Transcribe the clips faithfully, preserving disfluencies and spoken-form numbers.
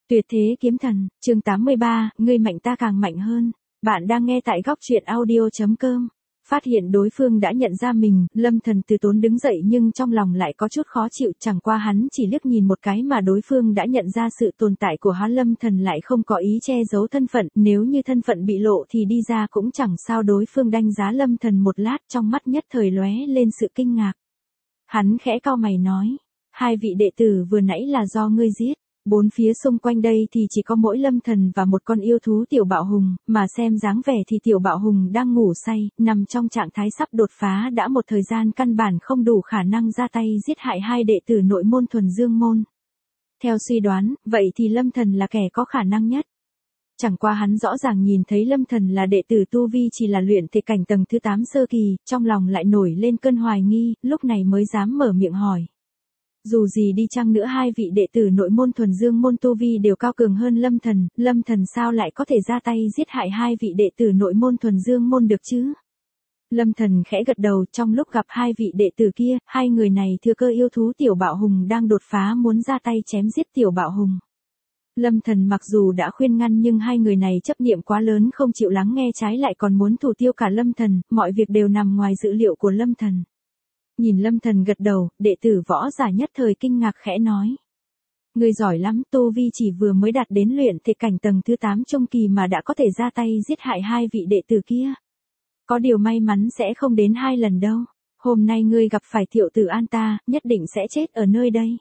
Tuyệt thế kiếm thần, chương tám mươi ba, ngươi mạnh ta càng mạnh hơn. Bạn đang nghe tại góc truyện audio.com. Phát hiện đối phương đã nhận ra mình, Lâm Thần từ tốn đứng dậy nhưng trong lòng lại có chút khó chịu, chẳng qua hắn chỉ liếc nhìn một cái mà đối phương đã nhận ra sự tồn tại của hắn. Lâm Thần lại không có ý che giấu thân phận, nếu như thân phận bị lộ thì đi ra cũng chẳng sao. Đối phương đánh giá Lâm Thần một lát, trong mắt nhất thời lóe lên sự kinh ngạc. Hắn khẽ cau mày nói, hai vị đệ tử vừa nãy là do ngươi giết. Bốn phía xung quanh đây thì chỉ có mỗi Lâm Thần và một con yêu thú tiểu bạo hùng, mà xem dáng vẻ thì tiểu bạo hùng đang ngủ say, nằm trong trạng thái sắp đột phá đã một thời gian, căn bản không đủ khả năng ra tay giết hại hai đệ tử nội môn thuần dương môn. Theo suy đoán, vậy thì Lâm Thần là kẻ có khả năng nhất. Chẳng qua hắn rõ ràng nhìn thấy Lâm Thần là đệ tử tu vi chỉ là luyện thể cảnh tầng thứ tám sơ kỳ, trong lòng lại nổi lên cơn hoài nghi, lúc này mới dám mở miệng hỏi. Dù gì đi chăng nữa hai vị đệ tử nội môn thuần dương môn tu vi đều cao cường hơn Lâm Thần, Lâm Thần sao lại có thể ra tay giết hại hai vị đệ tử nội môn thuần dương môn được chứ? Lâm Thần khẽ gật đầu, trong lúc gặp hai vị đệ tử kia, hai người này thừa cơ yêu thú tiểu bạo hùng đang đột phá muốn ra tay chém giết tiểu bạo hùng. Lâm Thần mặc dù đã khuyên ngăn nhưng hai người này chấp niệm quá lớn không chịu lắng nghe, trái lại còn muốn thủ tiêu cả Lâm Thần, mọi việc đều nằm ngoài dự liệu của Lâm Thần. Nhìn Lâm Thần gật đầu, đệ tử võ giả nhất thời kinh ngạc khẽ nói. Ngươi giỏi lắm, tu vi chỉ vừa mới đạt đến luyện thể cảnh tầng thứ tám trung kỳ mà đã có thể ra tay giết hại hai vị đệ tử kia. Có điều may mắn sẽ không đến hai lần đâu, hôm nay ngươi gặp phải Thiệu Tử An ta, nhất định sẽ chết ở nơi đây.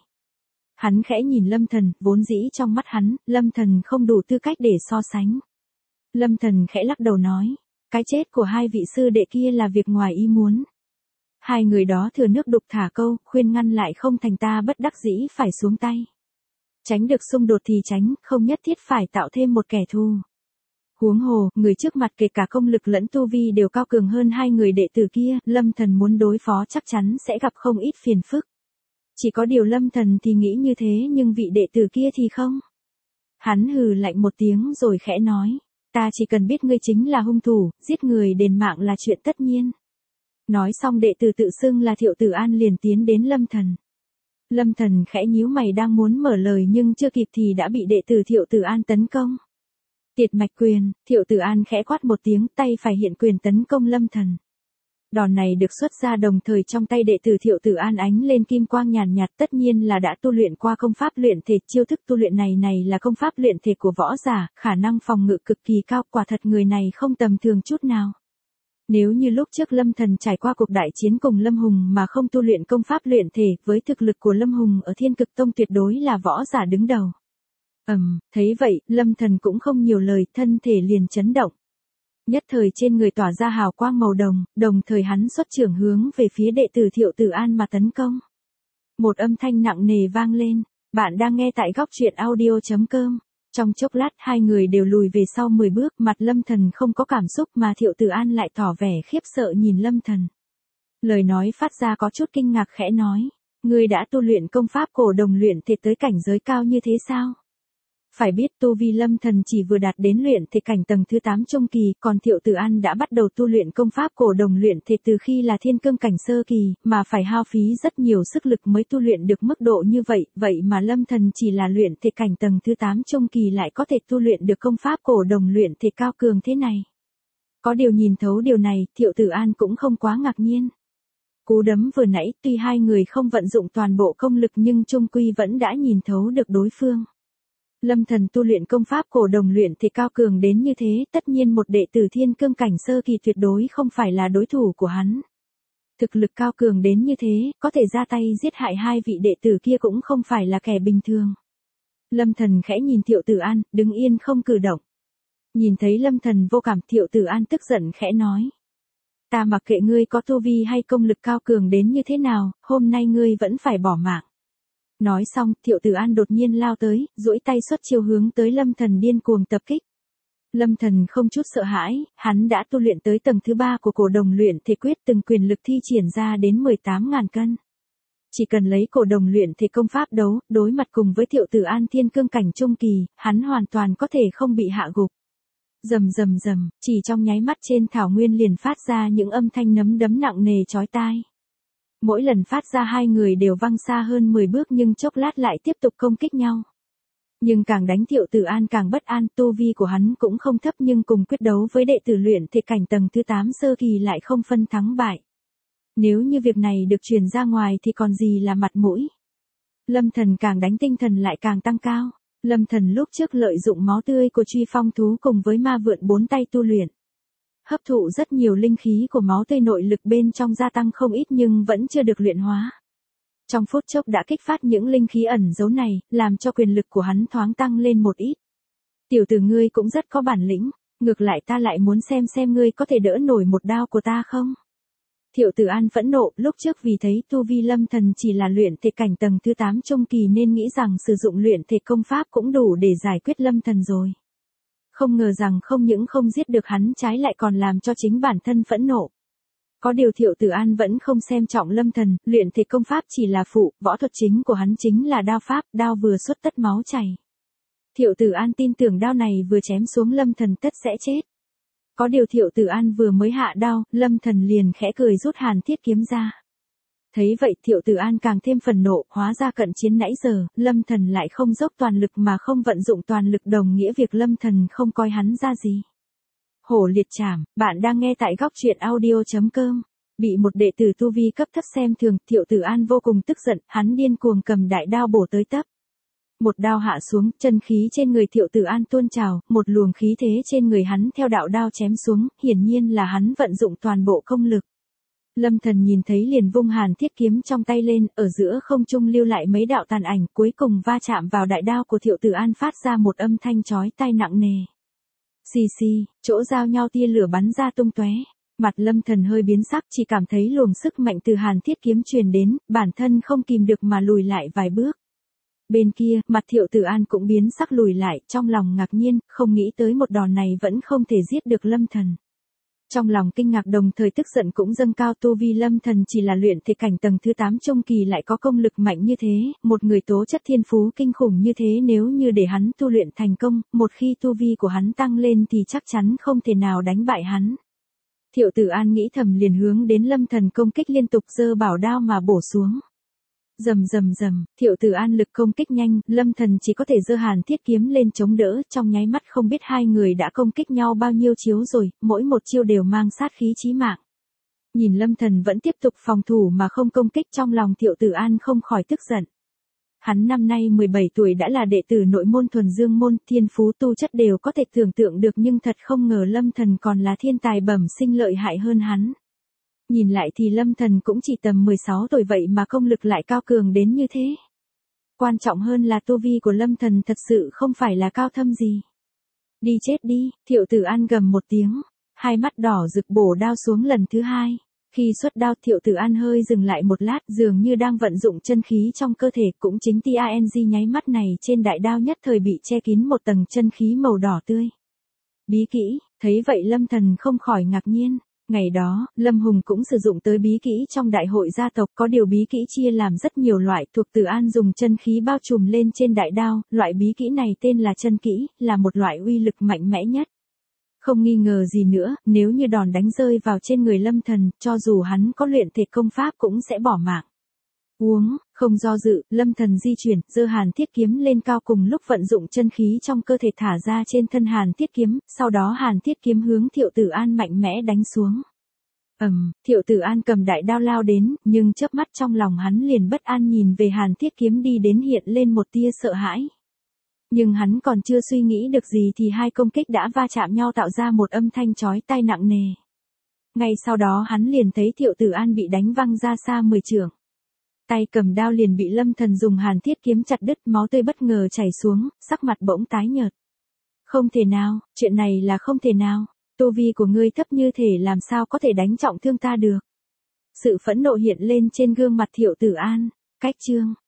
Hắn khẽ nhìn Lâm Thần, vốn dĩ trong mắt hắn, Lâm Thần không đủ tư cách để so sánh. Lâm Thần khẽ lắc đầu nói, cái chết của hai vị sư đệ kia là việc ngoài ý muốn. Hai người đó thừa nước đục thả câu, khuyên ngăn lại không thành, ta bất đắc dĩ phải xuống tay. Tránh được xung đột thì tránh, không nhất thiết phải tạo thêm một kẻ thù. Huống hồ, người trước mặt kể cả công lực lẫn tu vi đều cao cường hơn hai người đệ tử kia, Lâm Thần muốn đối phó chắc chắn sẽ gặp không ít phiền phức. Chỉ có điều Lâm Thần thì nghĩ như thế nhưng vị đệ tử kia thì không. Hắn hừ lạnh một tiếng rồi khẽ nói, ta chỉ cần biết ngươi chính là hung thủ, giết người đền mạng là chuyện tất nhiên. Nói xong đệ tử tự xưng là Thiệu Tử An liền tiến đến Lâm Thần. Lâm Thần khẽ nhíu mày đang muốn mở lời nhưng chưa kịp thì đã bị đệ tử Thiệu Tử An tấn công. Tiệt mạch quyền, Thiệu Tử An khẽ quát một tiếng, tay phải hiện quyền tấn công Lâm Thần. Đòn này được xuất ra đồng thời trong tay đệ tử Thiệu Tử An ánh lên kim quang nhàn nhạt, tất nhiên là đã tu luyện qua công pháp luyện thể. Chiêu thức tu luyện này này là công pháp luyện thể của võ giả, khả năng phòng ngự cực kỳ cao, quả thật người này không tầm thường chút nào. Nếu như lúc trước Lâm Thần trải qua cuộc đại chiến cùng Lâm Hùng mà không tu luyện công pháp luyện thể, với thực lực của Lâm Hùng ở Thiên Cực Tông tuyệt đối là võ giả đứng đầu. Ầm, um, thấy vậy, Lâm Thần cũng không nhiều lời, thân thể liền chấn động. Nhất thời trên người tỏa ra hào quang màu đồng, đồng thời hắn xuất chưởng hướng về phía đệ tử Thiệu Tử An mà tấn công. Một âm thanh nặng nề vang lên, bạn đang nghe tại góc truyện audio.com. Trong chốc lát hai người đều lùi về sau mười bước, mặt Lâm Thần không có cảm xúc mà Thiệu Tử An lại tỏ vẻ khiếp sợ nhìn Lâm Thần. Lời nói phát ra có chút kinh ngạc khẽ nói, ngươi đã tu luyện công pháp cổ đồng luyện thể tới cảnh giới cao như thế sao? Phải biết tu vi Lâm Thần chỉ vừa đạt đến luyện thể cảnh tầng thứ tám trung kỳ, còn Thiệu Tử An đã bắt đầu tu luyện công pháp cổ đồng luyện thể từ khi là thiên cương cảnh sơ kỳ, mà phải hao phí rất nhiều sức lực mới tu luyện được mức độ như vậy, vậy mà Lâm Thần chỉ là luyện thể cảnh tầng thứ tám trung kỳ lại có thể tu luyện được công pháp cổ đồng luyện thể cao cường thế này. Có điều nhìn thấu điều này, Thiệu Tử An cũng không quá ngạc nhiên. Cú đấm vừa nãy tuy hai người không vận dụng toàn bộ công lực nhưng chung quy vẫn đã nhìn thấu được đối phương. Lâm Thần tu luyện công pháp cổ đồng luyện thì cao cường đến như thế, tất nhiên một đệ tử thiên cương cảnh sơ kỳ tuyệt đối không phải là đối thủ của hắn. Thực lực cao cường đến như thế, có thể ra tay giết hại hai vị đệ tử kia cũng không phải là kẻ bình thường. Lâm Thần khẽ nhìn Thiệu Tử An, đứng yên không cử động. Nhìn thấy Lâm Thần vô cảm, Thiệu Tử An tức giận khẽ nói. Ta mặc kệ ngươi có tu vi hay công lực cao cường đến như thế nào, hôm nay ngươi vẫn phải bỏ mạng. Nói xong, Thiệu Tử An đột nhiên lao tới, duỗi tay xuất chiêu hướng tới Lâm Thần điên cuồng tập kích. Lâm Thần không chút sợ hãi, hắn đã tu luyện tới tầng thứ ba của cổ đồng luyện thể quyết, từng quyền lực thi triển ra đến mười tám ngàn cân. Chỉ cần lấy cổ đồng luyện thể công pháp đấu, đối mặt cùng với Thiệu Tử An thiên cương cảnh trung kỳ, hắn hoàn toàn có thể không bị hạ gục. Rầm rầm rầm, chỉ trong nháy mắt trên thảo nguyên liền phát ra những âm thanh nấm đấm nặng nề chói tai. Mỗi lần phát ra hai người đều văng xa hơn mười bước nhưng chốc lát lại tiếp tục công kích nhau. Nhưng càng đánh Thiệu Tử An càng bất an, tu vi của hắn cũng không thấp nhưng cùng quyết đấu với đệ tử luyện thể cảnh tầng thứ tám sơ kỳ lại không phân thắng bại. Nếu như việc này được truyền ra ngoài thì còn gì là mặt mũi. Lâm Thần càng đánh tinh thần lại càng tăng cao. Lâm Thần lúc trước lợi dụng máu tươi của truy phong thú cùng với ma vượn bốn tay tu luyện. Hấp thụ rất nhiều linh khí của máu tươi, nội lực bên trong gia tăng không ít nhưng vẫn chưa được luyện hóa. Trong phút chốc đã kích phát những linh khí ẩn giấu này, làm cho quyền lực của hắn thoáng tăng lên một ít. Tiểu tử ngươi cũng rất có bản lĩnh, ngược lại ta lại muốn xem xem ngươi có thể đỡ nổi một đao của ta không? Thiệu Tử An phẫn nộ, lúc trước vì thấy tu vi Lâm Thần chỉ là luyện thể cảnh tầng thứ tám trung kỳ nên nghĩ rằng sử dụng luyện thể công pháp cũng đủ để giải quyết Lâm Thần rồi. Không ngờ rằng không những không giết được hắn trái lại còn làm cho chính bản thân phẫn nộ. Có điều Thiệu Tử An vẫn không xem trọng Lâm Thần, luyện thể công pháp chỉ là phụ, võ thuật chính của hắn chính là đao pháp, đao vừa xuất tất máu chảy. Thiệu Tử An tin tưởng đao này vừa chém xuống Lâm Thần tất sẽ chết. Có điều Thiệu Tử An vừa mới hạ đao, Lâm Thần liền khẽ cười rút Hàn Thiết kiếm ra. Thấy vậy Thiệu Tử An càng thêm phần nộ, hóa ra cận chiến nãy giờ, Lâm Thần lại không dốc toàn lực mà không vận dụng toàn lực đồng nghĩa việc Lâm Thần không coi hắn ra gì. Hổ liệt trảm, bạn đang nghe tại góc truyện audio chấm com. Bị một đệ tử tu vi cấp thấp xem thường, Thiệu Tử An vô cùng tức giận, hắn điên cuồng cầm đại đao bổ tới tấp. Một đao hạ xuống, chân khí trên người Thiệu Tử An tuôn trào, một luồng khí thế trên người hắn theo đạo đao chém xuống, hiển nhiên là hắn vận dụng toàn bộ công lực. Lâm Thần nhìn thấy liền vung Hàn Thiết kiếm trong tay lên, ở giữa không trung lưu lại mấy đạo tàn ảnh, cuối cùng va chạm vào đại đao của Thiệu Tử An phát ra một âm thanh chói tai nặng nề. Xì xì, chỗ giao nhau tia lửa bắn ra tung tóe. Mặt Lâm Thần hơi biến sắc, chỉ cảm thấy luồng sức mạnh từ Hàn Thiết kiếm truyền đến, bản thân không kìm được mà lùi lại vài bước. Bên kia, mặt Thiệu Tử An cũng biến sắc lùi lại, trong lòng ngạc nhiên, không nghĩ tới một đòn này vẫn không thể giết được Lâm Thần. Trong lòng kinh ngạc đồng thời tức giận cũng dâng cao, tu vi Lâm Thần chỉ là luyện thể cảnh tầng thứ tám trung kỳ lại có công lực mạnh như thế, một người tố chất thiên phú kinh khủng như thế nếu như để hắn tu luyện thành công, một khi tu vi của hắn tăng lên thì chắc chắn không thể nào đánh bại hắn. Thiệu Tử An nghĩ thầm liền hướng đến Lâm Thần công kích liên tục giơ bảo đao mà bổ xuống. Rầm rầm rầm, Thiệu Tử An lực công kích nhanh, Lâm Thần chỉ có thể giơ Hàn Thiết kiếm lên chống đỡ, trong nháy mắt không biết hai người đã công kích nhau bao nhiêu chiếu rồi, mỗi một chiêu đều mang sát khí chí mạng. Nhìn Lâm Thần vẫn tiếp tục phòng thủ mà không công kích, trong lòng Thiệu Tử An không khỏi tức giận. Hắn năm nay mười bảy tuổi đã là đệ tử nội môn thuần dương môn, thiên phú tu chất đều có thể tưởng tượng được nhưng thật không ngờ Lâm Thần còn là thiên tài bẩm sinh lợi hại hơn hắn. Nhìn lại thì Lâm Thần cũng chỉ tầm mười sáu tuổi vậy mà công lực lại cao cường đến như thế. Quan trọng hơn là tu vi của Lâm Thần thật sự không phải là cao thâm gì. Đi chết đi, Thiệu Tử An gầm một tiếng, hai mắt đỏ rực bổ đao xuống lần thứ hai. Khi xuất đao Thiệu Tử An hơi dừng lại một lát dường như đang vận dụng chân khí trong cơ thể, cũng chính ting nháy mắt này trên đại đao nhất thời bị che kín một tầng chân khí màu đỏ tươi. Bí kỹ, thấy vậy Lâm Thần không khỏi ngạc nhiên. Ngày đó, Lâm Hùng cũng sử dụng tới bí kỹ trong đại hội gia tộc, có điều bí kỹ chia làm rất nhiều loại, thuộc Tử An dùng chân khí bao trùm lên trên đại đao, loại bí kỹ này tên là chân kỹ, là một loại uy lực mạnh mẽ nhất. Không nghi ngờ gì nữa, nếu như đòn đánh rơi vào trên người Lâm Thần, cho dù hắn có luyện thể công pháp cũng sẽ bỏ mạng. Uống, không do dự, Lâm Thần di chuyển, giơ Hàn Thiết kiếm lên cao cùng lúc vận dụng chân khí trong cơ thể thả ra trên thân Hàn Thiết kiếm, sau đó Hàn Thiết kiếm hướng Thiệu Tử An mạnh mẽ đánh xuống. Ầm, um, Thiệu Tử An cầm đại đao lao đến, nhưng chớp mắt trong lòng hắn liền bất an nhìn về Hàn Thiết kiếm đi đến hiện lên một tia sợ hãi. Nhưng hắn còn chưa suy nghĩ được gì thì hai công kích đã va chạm nhau tạo ra một âm thanh chói tai nặng nề. Ngay sau đó hắn liền thấy Thiệu Tử An bị đánh văng ra xa mười trượng. Tay cầm đao liền bị Lâm Thần dùng Hàn Thiết kiếm chặt đứt, máu tươi bất ngờ chảy xuống, sắc mặt bỗng tái nhợt. Không thể nào, chuyện này là không thể nào, tu vi của ngươi thấp như thể làm sao có thể đánh trọng thương ta được. Sự phẫn nộ hiện lên trên gương mặt Thiệu Tử An, cách chương.